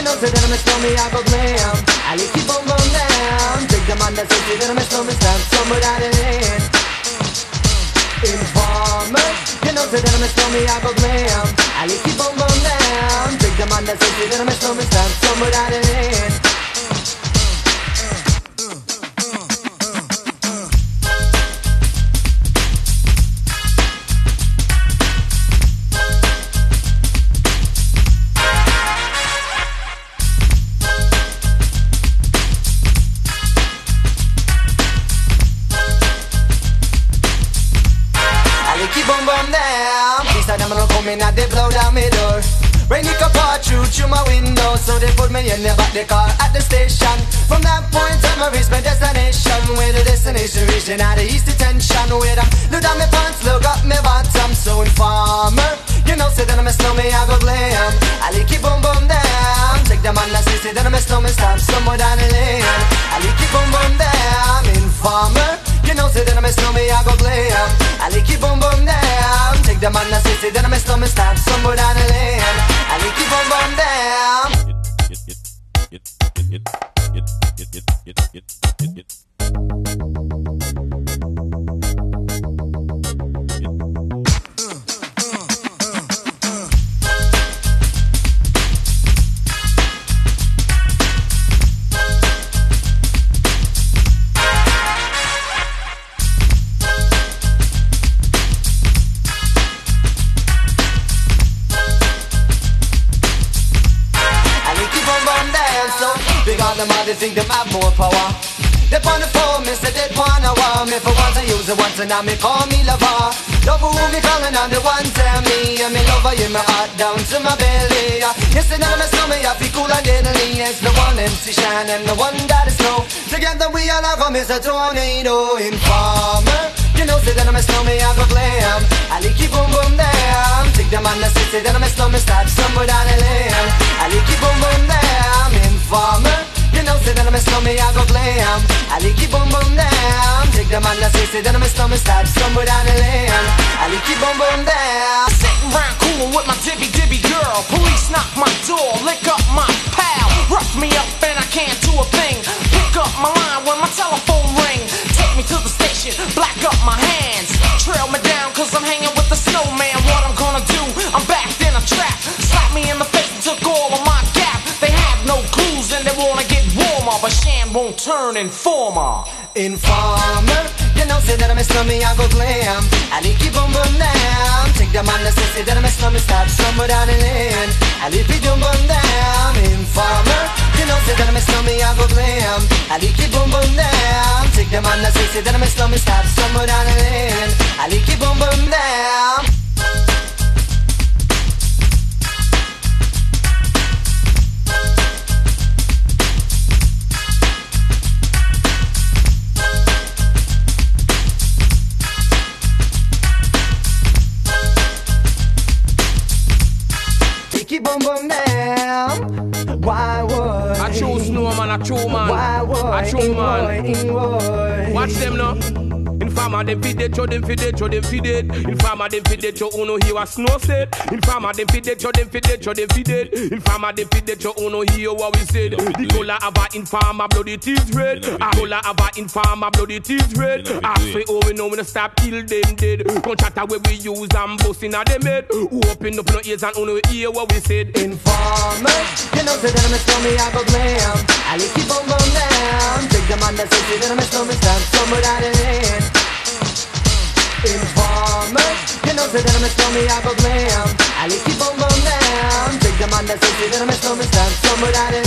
know say that I'm a stormy, I go glam. I like keep on bum down. Take the man that says that I'm a stormy, stand somewhere down the lane. Informer, you know say that I'm a stormy, I go glam. I like keep on bum down. Take the man that says that I'm a stormy, stand somewhere down the lane. Now they blow down my door. Rain it can pour through my window, so they put me in the back the car at the station. From that point on I reach my destination, where the destination region out of east detention. Where I look down my pants, look up my bottom. So informer, you know say that I'm a snowman, I go glam. I like keep boom boom down. Take the man that say that I'm a snowman, stop somewhere down the lane. I like keep boom boom down. Informer, you know say that I'm a snowman, I go glam. I like keep boom boom down. Take the man that say that I'm a snowman, stop somewhere down the lane. I like keep boom boom down. They think them have more power. They on the phone, me say they wanna war me. For once I use it once and now me call me lover. Lover who me calling on the one tell me. And me lover in my heart down to my belly. Yes, and I'm a snowman, I feel cool and deadly. It's the one MC Shine and the one that is snow. Together we all have come is a tornado. Informer, you know say that I'm a snowman, I go glam. I like keep boom boom down. Take the man that say that I'm a snowman, start somewhere down the lane. I like keep boom boom down. Informer, you know say that I'm a snowman, I go glam. I like keep boom boom down. Take the man that say that I'm a snowman, start somewhere down the lane. I like keep boom boom down. Sitting round coolin' with my dibby dibby girl. Police knock my door, lick up my pal. Rough me up and I can't do a thing. Pick up my line when my telephone ring. Take me to the station, black up my hands. Trail me down cause I'm hanging with the snowman. What I'm gonna do, I'm backed in a trap. Slap me in the face and took all of my gap. They have no clues and they wanna get warmer, but Shan won't turn informer. Informer, you know say that I'm a snowman, I go glam. I like keep boom boom down. Take the man that say that I'm a snowman, start somewhere down the lane. I like keep boom boom down. Informer, you know say that I'm a snowman, I go glam. I like keep boom boom down. Take the man that say that I'm a snowman, start somewhere down the lane. I like keep boom boom down. Keep boom boom down. Why would I choose no man, I choose man. Why would I choose man. Watch them now. Informer them feed it, show them feed it, show them feed it. Informer them feed it, show uno hear what snow said. Informer them feed it, show them feed it, show them feed it. Informer them feed it, show uno hear what we said. The color of a informer blood it is red. A color of a informer blood it is red. I say oh we know we no stop kill them dead. Don't chatter where we use and bust in a them head. Open up no ears and uno hear what we said. Informer, you know say that I'm a snowman, I go glam. I like keep boom boom down. Take the man that say that I'm a snowman, stand somewhere down the lane. Informer, you know say that I'm a snowman, I go glam. I like keep boom boom down. Take the man that say that I'm a snowman, stand somewhere down the